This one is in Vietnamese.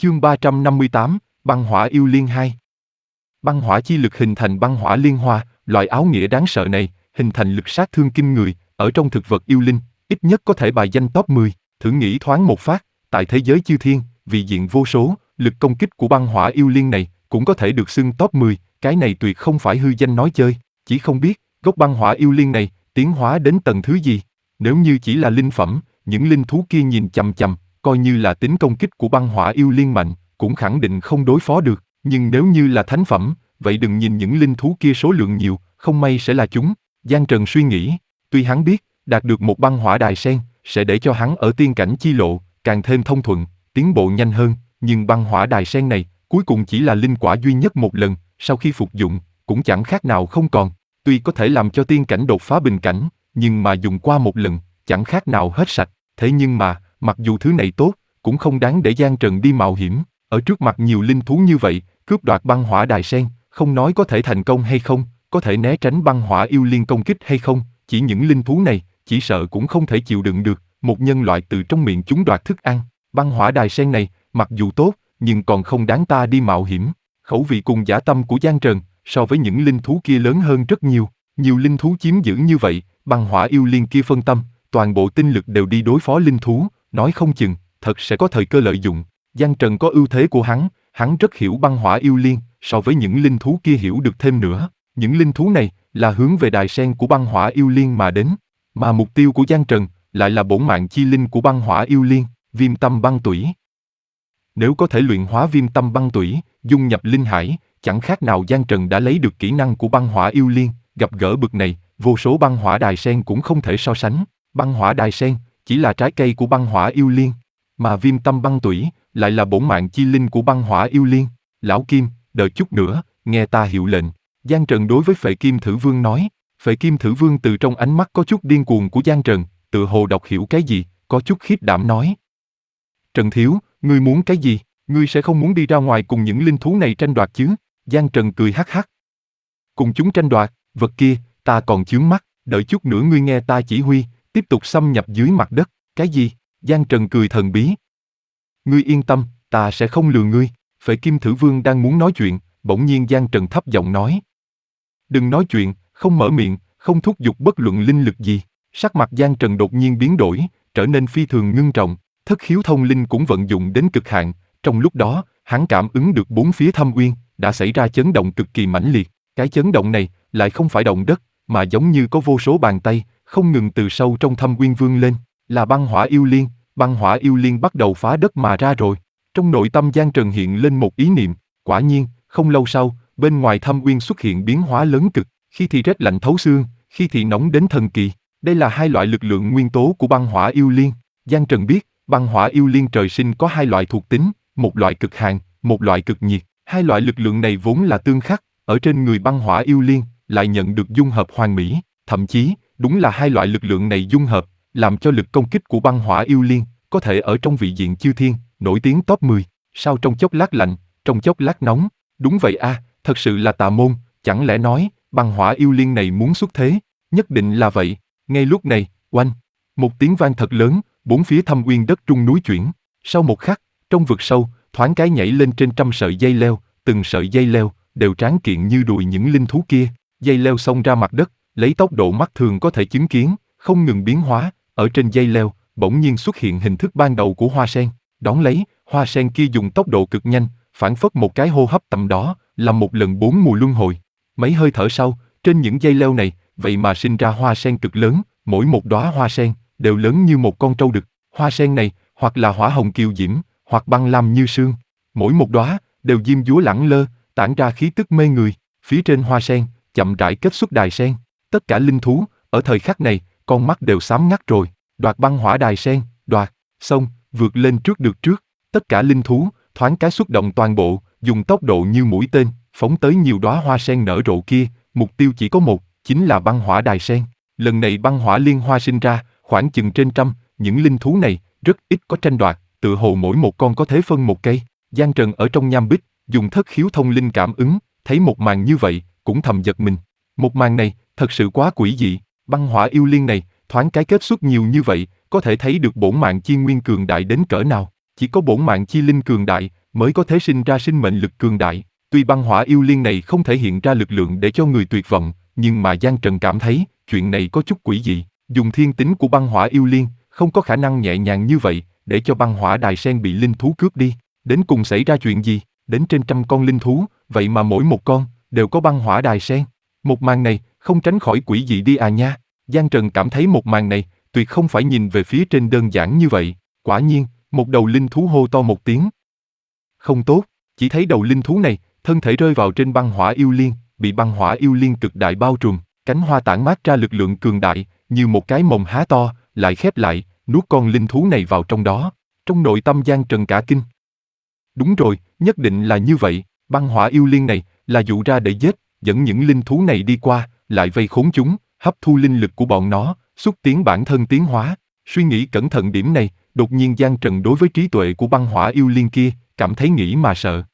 Chương 358, Băng hỏa yêu liên 2. Băng hỏa chi lực hình thành băng hỏa liên hoa, loại áo nghĩa đáng sợ này, hình thành lực sát thương kinh người, ở trong thực vật yêu linh, ít nhất có thể bài danh top 10, thử nghĩ thoáng một phát, tại thế giới chư thiên, vị diện vô số, lực công kích của băng hỏa yêu liên này, cũng có thể được xưng top 10, cái này tuyệt không phải hư danh nói chơi, chỉ không biết, gốc băng hỏa yêu liên này, tiến hóa đến tầng thứ gì, nếu như chỉ là linh phẩm, những linh thú kia nhìn chằm chằm, coi như là tính công kích của băng hỏa yêu liên mạnh, cũng khẳng định không đối phó được, nhưng nếu như là thánh phẩm, vậy đừng nhìn những linh thú kia số lượng nhiều, không may sẽ là chúng. Giang Trần suy nghĩ, tuy hắn biết, đạt được một băng hỏa đài sen, sẽ để cho hắn ở tiên cảnh chi lộ, càng thêm thông thuận, tiến bộ nhanh hơn, nhưng băng hỏa đài sen này, cuối cùng chỉ là linh quả duy nhất một lần, sau khi phục dụng, cũng chẳng khác nào không còn. Tuy có thể làm cho tiên cảnh đột phá bình cảnh, nhưng mà dùng qua một lần, chẳng khác nào hết sạch, thế nhưng mà, mặc dù thứ này tốt, cũng không đáng để Giang Trần đi mạo hiểm, ở trước mặt nhiều linh thú như vậy, cướp đoạt băng hỏa đài sen, không nói có thể thành công hay không, có thể né tránh băng hỏa yêu liên công kích hay không, chỉ những linh thú này, chỉ sợ cũng không thể chịu đựng được, một nhân loại từ trong miệng chúng đoạt thức ăn. Băng hỏa đài sen này, mặc dù tốt, nhưng còn không đáng ta đi mạo hiểm. Khẩu vị cùng dã tâm của Giang Trần, so với những linh thú kia lớn hơn rất nhiều. Nhiều linh thú chiếm giữ như vậy, băng hỏa yêu liên kia phân tâm, toàn bộ tinh lực đều đi đối phó linh thú, nói không chừng, thật sẽ có thời cơ lợi dụng. Giang Trần có ưu thế của hắn rất hiểu băng hỏa yêu liên, so với những linh thú kia hiểu được thêm nữa. Những linh thú này là hướng về đài sen của băng hỏa yêu liên mà đến, mà mục tiêu của Giang Trần lại là bổn mạng chi linh của băng hỏa yêu liên, viêm tâm băng tủy. Nếu có thể luyện hóa viêm tâm băng tủy, dung nhập linh hải, chẳng khác nào Giang Trần đã lấy được kỹ năng của băng hỏa yêu liên, gặp gỡ bực này, vô số băng hỏa đài sen cũng không thể so sánh. Băng hỏa đài sen chỉ là trái cây của băng hỏa yêu liên, mà viêm tâm băng tủy lại là bổn mạng chi linh của băng hỏa yêu liên. Lão Kim, đợi chút nữa, nghe ta hiệu lệnh. Giang Trần đối với Phệ Kim Thử Vương nói. Phệ Kim Thử Vương từ trong ánh mắt có chút điên cuồng của Giang Trần, tự hồ đọc hiểu cái gì, có chút khiếp đảm nói. Trần Thiếu, ngươi muốn cái gì? Ngươi sẽ không muốn đi ra ngoài cùng những linh thú này tranh đoạt chứ? Giang Trần cười hắc hắc. Cùng chúng tranh đoạt, vật kia, ta còn chướng mắt, đợi chút nữa ngươi nghe ta chỉ huy, tiếp tục xâm nhập dưới mặt đất. Cái gì? Giang Trần cười thần bí. Ngươi yên tâm, ta sẽ không lừa ngươi. Phệ Kim Thử Vương đang muốn nói chuyện, bỗng nhiên Giang Trần thấp giọng nói. Đừng nói chuyện, không mở miệng, không thúc giục bất luận linh lực gì. Sắc mặt Giang Trần đột nhiên biến đổi, trở nên phi thường ngưng trọng, thất khiếu thông linh cũng vận dụng đến cực hạn. Trong lúc đó, hắn cảm ứng được bốn phía thâm uyên, đã xảy ra chấn động cực kỳ mãnh liệt. Cái chấn động này, lại không phải động đất, mà giống như có vô số bàn tay, không ngừng từ sâu trong thâm uyên vươn lên, là băng hỏa yêu liên. Băng hỏa yêu liên bắt đầu phá đất mà ra rồi. Trong nội tâm Giang Trần hiện lên một ý niệm, quả nhiên, không lâu sau, bên ngoài thâm uyên xuất hiện biến hóa lớn cực, khi thì rét lạnh thấu xương, khi thì nóng đến thần kỳ. Đây là hai loại lực lượng nguyên tố của băng hỏa yêu liên. Giang Trần biết, băng hỏa yêu liên trời sinh có hai loại thuộc tính, một loại cực hàn, một loại cực nhiệt. Hai loại lực lượng này vốn là tương khắc, ở trên người băng hỏa yêu liên, lại nhận được dung hợp hoàn mỹ, thậm chí, đúng là hai loại lực lượng này dung hợp, làm cho lực công kích của băng hỏa yêu liên, có thể ở trong vị diện chư thiên, nổi tiếng top 10, sau trong chốc lát lạnh, trong chốc lát nóng. Đúng vậy a, thật sự là tà môn, chẳng lẽ nói, băng hỏa yêu liên này muốn xuất thế, nhất định là vậy. Ngay lúc này, oanh, một tiếng vang thật lớn, bốn phía thâm uyên đất rung núi chuyển. Sau một khắc, trong vực sâu, thoáng cái nhảy lên trên trăm sợi dây leo, từng sợi dây leo đều tráng kiện như đùi những linh thú kia. Dây leo xông ra mặt đất, lấy tốc độ mắt thường có thể chứng kiến, không ngừng biến hóa. Ở trên dây leo, bỗng nhiên xuất hiện hình thức ban đầu của hoa sen. Đón lấy, hoa sen kia dùng tốc độ cực nhanh, phảng phất một cái hô hấp tầm đó, là một lần 4 mùa luân hồi. Mấy hơi thở sau, trên những dây leo này, vậy mà sinh ra hoa sen cực lớn, mỗi một đóa hoa sen đều lớn như một con trâu đực. Hoa sen này, hoặc là hỏa hồng kiều diễm, hoặc băng lam như sương. Mỗi một đóa đều diêm dúa lẳng lơ, tản ra khí tức mê người. Phía trên hoa sen, chậm rãi kết xuất đài sen. Tất cả linh thú, ở thời khắc này, con mắt đều xám ngắt rồi. Đoạt băng hỏa đài sen, đoạt, xong, vượt lên trước được trước. Tất cả linh thú, thoáng cái xuất động toàn bộ, dùng tốc độ như mũi tên, phóng tới nhiều đóa hoa sen nở rộ kia, mục tiêu chỉ có một, chính là băng hỏa đài sen. Lần này băng hỏa liên hoa sinh ra, khoảng chừng trên trăm, những linh thú này, rất ít có tranh đoạt, tựa hồ mỗi một con có thể phân một cây. Giang Trần ở trong nham bích, dùng thất khiếu thông linh cảm ứng, thấy một màn như vậy, cũng thầm giật mình. Một màn này, thật sự quá quỷ dị, băng hỏa yêu liên này, thoáng cái kết xuất nhiều như vậy, có thể thấy được bổn mạng chi nguyên cường đại đến cỡ nào. Chỉ có bổn mạng chi linh cường đại, mới có thể sinh ra sinh mệnh lực cường đại. Tuy băng hỏa yêu liên này không thể hiện ra lực lượng để cho người tuyệt vọng, nhưng mà Giang Trần cảm thấy chuyện này có chút quỷ dị. Dùng thiên tính của băng hỏa yêu liên, không có khả năng nhẹ nhàng như vậy để cho băng hỏa đài sen bị linh thú cướp đi. Đến cùng xảy ra chuyện gì? Đến trên 100 con linh thú, vậy mà mỗi một con đều có băng hỏa đài sen. Một màn này không tránh khỏi quỷ dị đi à nha. Giang Trần cảm thấy một màn này tuyệt không phải nhìn về phía trên đơn giản như vậy. Quả nhiên, một đầu linh thú hô to một tiếng. Không tốt, chỉ thấy đầu linh thú này, thân thể rơi vào trên băng hỏa yêu liên, bị băng hỏa yêu liên cực đại bao trùm, cánh hoa tản mát ra lực lượng cường đại, như một cái mồm há to, lại khép lại, nuốt con linh thú này vào trong đó. Trong nội tâm Giang Trần cả kinh. Đúng rồi, nhất định là như vậy, băng hỏa yêu liên này là dụ ra để giết, dẫn những linh thú này đi qua, lại vây khốn chúng, hấp thu linh lực của bọn nó, xúc tiến bản thân tiến hóa. Suy nghĩ cẩn thận điểm này, đột nhiên Giang Trần đối với trí tuệ của băng hỏa yêu liên kia, cảm thấy nghĩ mà sợ.